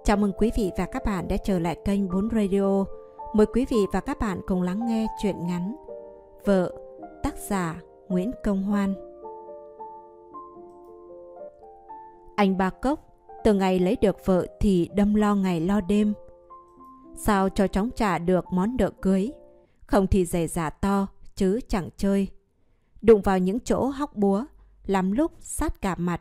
Chào mừng quý vị và các bạn đã trở lại kênh 4 Radio. Mời quý vị và các bạn cùng lắng nghe truyện ngắn Vợ, tác giả Nguyễn Công Hoan. Anh Ba Cốc từ ngày lấy được vợ thì đâm lo ngày lo đêm. Sao cho chóng trả được món nợ cưới, không thì giày giả to chứ chẳng chơi. Đụng vào những chỗ hóc búa, lắm lúc sát cả mặt.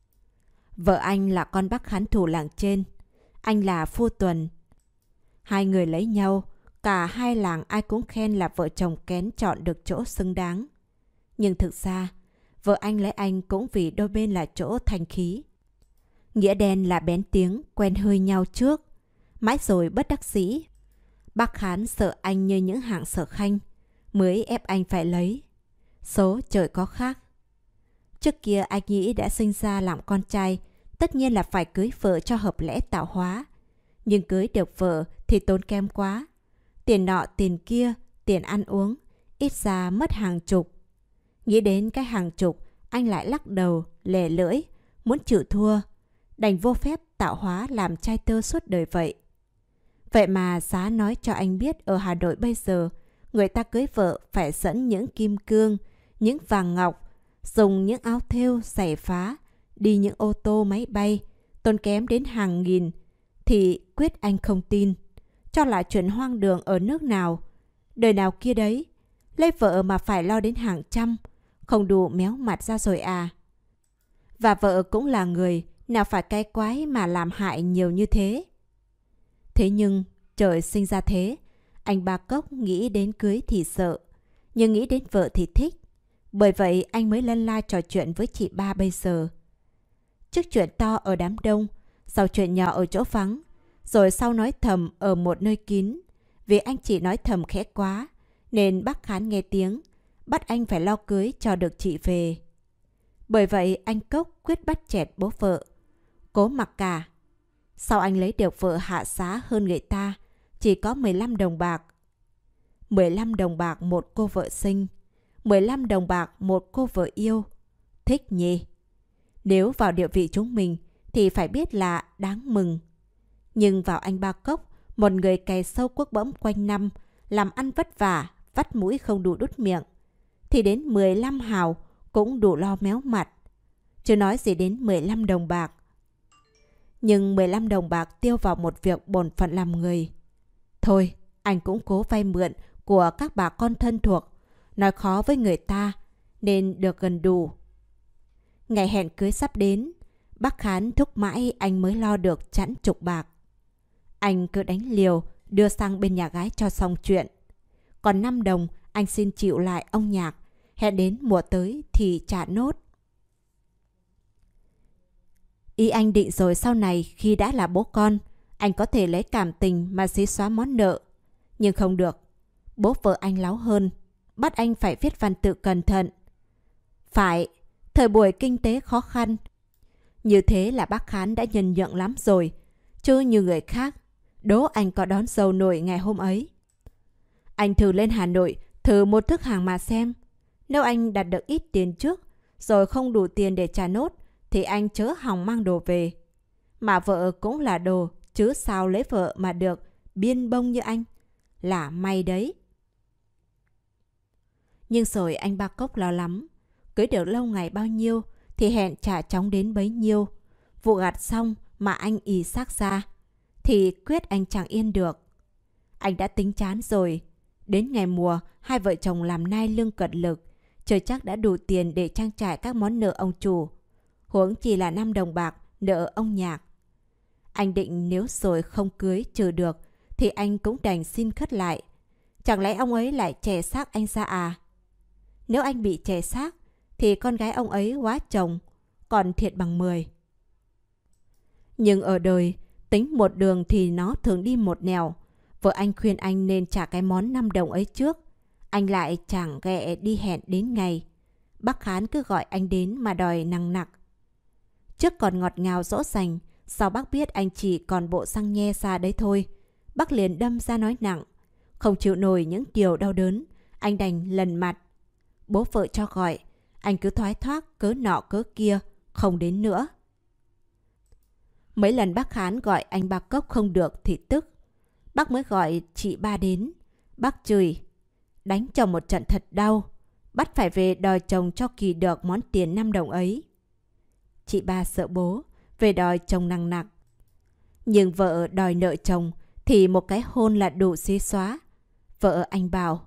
Vợ anh là con bác khán thủ làng trên, anh là Phu Tuần. Hai người lấy nhau, cả hai làng ai cũng khen là vợ chồng kén chọn được chỗ xứng đáng. Nhưng thực ra, vợ anh lấy anh cũng vì đôi bên là chỗ thành khí. Nghĩa đen là bén tiếng, quen hơi nhau trước. Mãi rồi bất đắc dĩ, bác khán sợ anh như những hạng Sở Khanh, mới ép anh phải lấy. Số trời có khác. Trước kia anh nghĩ đã sinh ra làm con trai, tất nhiên là phải cưới vợ cho hợp lẽ tạo hóa. Nhưng cưới được vợ thì tốn kém quá. Tiền nọ tiền kia, tiền ăn uống, ít ra mất hàng chục. Nghĩ đến cái hàng chục, anh lại lắc đầu, lè lưỡi, muốn chịu thua. Đành vô phép tạo hóa làm trai tơ suốt đời vậy. Vậy mà giá nói cho anh biết ở Hà Nội bây giờ, người ta cưới vợ phải dẫn những kim cương, những vàng ngọc, dùng những áo thêu, giày phá, đi những ô tô máy bay, tốn kém đến hàng nghìn, thì quyết anh không tin. Cho là chuyện hoang đường ở nước nào, đời nào kia đấy. Lấy vợ mà phải lo đến hàng trăm, không đủ méo mặt ra rồi à. Và vợ cũng là người, nào phải cái quái mà làm hại nhiều như thế. Thế nhưng, trời sinh ra thế, anh Ba Cốc nghĩ đến cưới thì sợ, nhưng nghĩ đến vợ thì thích. Bởi vậy anh mới lân la trò chuyện với chị ba bây giờ. Trước chuyện to ở đám đông, sau chuyện nhỏ ở chỗ vắng, rồi sau nói thầm ở một nơi kín. Vì anh chị nói thầm khẽ quá, nên bác khán nghe tiếng, bắt anh phải lo cưới cho được chị về. Bởi vậy anh Cốc quyết bắt chẹt bố vợ. Cố mặc cả. Sau anh lấy được vợ hạ giá hơn người ta, chỉ có 15 đồng bạc. 15 đồng bạc một cô vợ sinh, 15 đồng bạc một cô vợ yêu. Thích nhỉ? Nếu vào địa vị chúng mình thì phải biết là đáng mừng. Nhưng vào anh Ba Cốc, một người cày sâu cuốc bẫm quanh năm, làm ăn vất vả, vắt mũi không đủ đút miệng, thì đến 15 hào cũng đủ lo méo mặt. Chứ nói gì đến 15 đồng bạc. Nhưng 15 đồng bạc tiêu vào một việc bổn phận làm người. Thôi, anh cũng cố vay mượn của các bà con thân thuộc, nói khó với người ta, nên được gần đủ. Ngày hẹn cưới sắp đến, bác khán thúc mãi anh mới lo được chẵn chục bạc. Anh cứ đánh liều, đưa sang bên nhà gái cho xong chuyện. Còn 5 đồng anh xin chịu lại ông Nhạc, hẹn đến mùa tới thì trả nốt. Ý anh định rồi sau này khi đã là bố con, anh có thể lấy cảm tình mà xí xóa món nợ. Nhưng không được. Bố vợ anh láo hơn, bắt anh phải viết văn tự cẩn thận. Phải, thời buổi kinh tế khó khăn. Như thế là bác khán đã nhân nhượng lắm rồi. Chứ như người khác, đố anh có đón dâu nổi ngày hôm ấy. Anh thử lên Hà Nội, thử một thức hàng mà xem. Nếu anh đặt được ít tiền trước, rồi không đủ tiền để trả nốt, thì anh chớ hòng mang đồ về. Mà vợ cũng là đồ, chứ sao lấy vợ mà được biên bông như anh. Là may đấy. Nhưng rồi anh Ba Cốc lo lắm. Cưới được lâu ngày bao nhiêu thì hẹn trả chóng đến bấy nhiêu. Vụ gặt xong mà anh ì xác ra thì quyết anh chẳng yên được. Anh đã tính chán rồi. Đến ngày mùa, hai vợ chồng làm nai lương cật lực, trời chắc đã đủ tiền để trang trải các món nợ ông chủ. Huống chỉ là 5 đồng bạc nợ ông Nhạc. Anh định nếu rồi không cưới trừ được thì anh cũng đành xin khất lại. Chẳng lẽ ông ấy lại chè xác anh ra à? Nếu anh bị chè xác thì con gái ông ấy quá chồng, còn thiệt bằng 10. Nhưng ở đời, tính một đường thì nó thường đi một nẻo. Vợ anh khuyên anh nên trả cái món 5 đồng ấy trước. Anh lại chẳng ghẹ đi hẹn đến ngày. Bác khán cứ gọi anh đến mà đòi nằng nặc. Trước còn ngọt ngào dỗ dành, sau bác biết anh chỉ còn bộ xăng nhe ra đấy thôi, bác liền đâm ra nói nặng. Không chịu nổi những điều đau đớn, anh đành lần mặt. Bố vợ cho gọi, anh cứ thoái thoát cớ nọ cớ kia, không đến nữa. Mấy lần bác Khán gọi anh Ba Cốc không được thì tức. Bác mới gọi chị Ba đến. Bác chửi, đánh chồng một trận thật đau, bắt phải về đòi chồng cho kỳ được món tiền 5 đồng ấy. Chị Ba sợ bố, về đòi chồng nặng nặc. Nhưng vợ đòi nợ chồng thì một cái hôn là đủ xí xóa. Vợ anh bảo,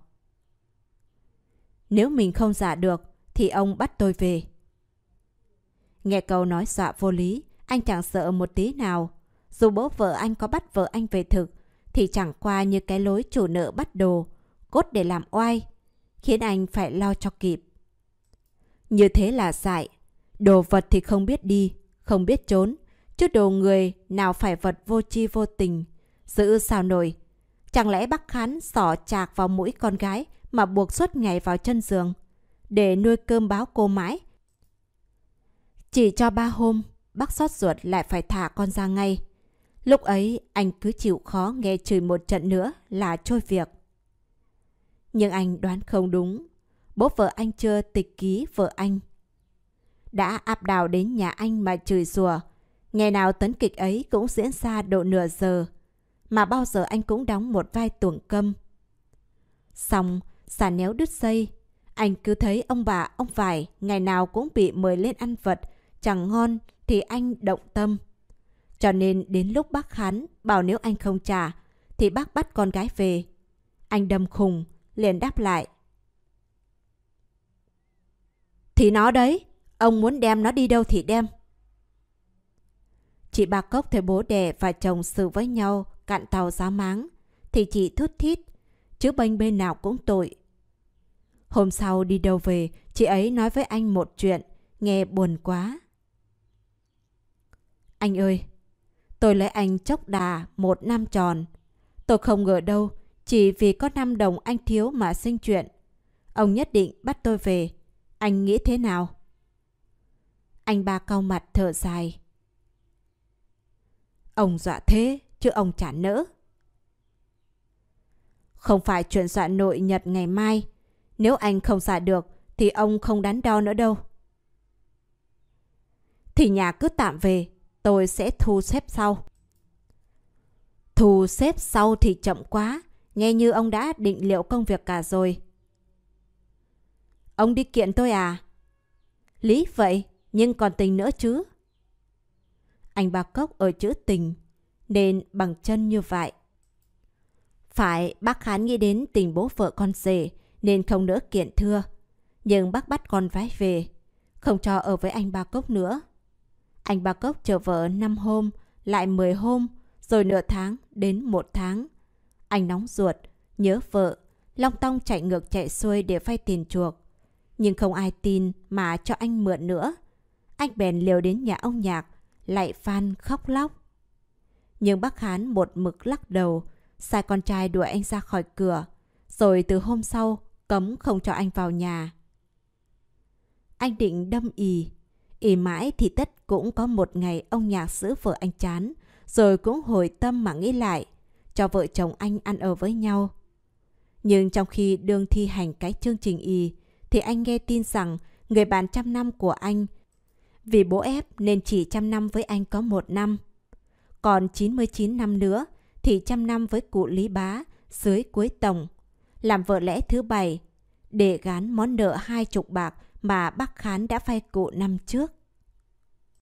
nếu mình không giả được thì ông bắt tôi về. Nghe câu nói dọa vô lý, anh chẳng sợ một tí nào. Dù bố vợ anh có bắt vợ anh về thực thì chẳng qua như cái lối chủ nợ bắt đồ, cốt để làm oai, khiến anh phải lo cho kịp. Như thế là dại. Đồ vật thì không biết đi, không biết trốn, chứ đồ người nào phải vật vô tri vô tình. Giữ sao nổi. Chẳng lẽ bác Khán xỏ chạc vào mũi con gái mà buộc suốt ngày vào chân giường để nuôi cơm báo cô mãi? Chỉ cho 3 hôm, bác xót ruột lại phải thả con ra ngay. Lúc ấy anh cứ chịu khó nghe chửi một trận nữa là trôi việc. Nhưng anh đoán không đúng. Bố vợ anh chưa tịch ký vợ anh đã áp đảo đến nhà anh mà chửi rủa. Ngày nào tấn kịch ấy cũng diễn ra độ nửa giờ, mà bao giờ anh cũng đóng một vai tuồng câm. Xong, xả néo đứt dây, anh cứ thấy ông bà, ông vải ngày nào cũng bị mời lên ăn vật, chẳng ngon thì anh động tâm. Cho nên đến lúc bác Khán bảo nếu anh không trả thì bác bắt con gái về. Anh đâm khùng, liền đáp lại, thì nó đấy, ông muốn đem nó đi đâu thì đem. Chị Ba Cốc thấy bố đẻ và chồng xử với nhau cạn tàu giá máng thì chị thút thít, chứ bênh bên nào cũng tội. Hôm sau đi đâu về, chị ấy nói với anh một chuyện nghe buồn quá. Anh ơi, tôi lấy anh chốc đà 1 năm tròn. Tôi không ngờ đâu, chỉ vì có 5 đồng anh thiếu mà sinh chuyện. Ông nhất định bắt tôi về. Anh nghĩ thế nào? Anh Ba cau mặt thở dài. Ông dọa thế, chứ ông chả nỡ. Không phải chuyện dọa nội nhật ngày mai. Nếu anh không xả được thì ông không đắn đo nữa đâu. Thì nhà cứ tạm về, tôi sẽ thu xếp sau. Thu xếp sau thì chậm quá, nghe như ông đã định liệu công việc cả rồi. Ông đi kiện tôi à? Lý vậy, nhưng còn tình nữa chứ. Anh Ba Cốc ở chữ tình, nên bằng chân như vậy. Phải, bác Khán nghĩ đến tình bố vợ con rể, nên không nỡ kiện thưa. Nhưng bác bắt con gái về, không cho ở với anh Ba Cốc nữa. Anh Ba Cốc chờ vợ 5 hôm, lại 10 hôm, rồi nửa tháng đến 1 tháng. Anh nóng ruột, nhớ vợ, long tong chạy ngược chạy xuôi để vay tiền chuộc. Nhưng không ai tin mà cho anh mượn nữa. Anh bèn liều đến nhà ông Nhạc, lại van khóc lóc. Nhưng bác Khán một mực lắc đầu, sai con trai đuổi anh ra khỏi cửa, rồi từ hôm sau cấm không cho anh vào nhà. Anh định đâm ì mãi thì tất cũng có một ngày ông Nhạc giữ vợ anh chán, rồi cũng hồi tâm mà nghĩ lại, cho vợ chồng anh ăn ở với nhau. Nhưng trong khi đương thi hành cái chương trình thì anh nghe tin rằng người bạn 100 năm của anh vì bố ép nên chỉ 100 năm với anh có 1 năm. Còn 99 năm nữa thì 100 năm với cụ Lý Bá dưới cuối tổng, làm vợ lẽ thứ 7, để gán món nợ 20 bạc mà bác Khán đã vay cụ năm trước.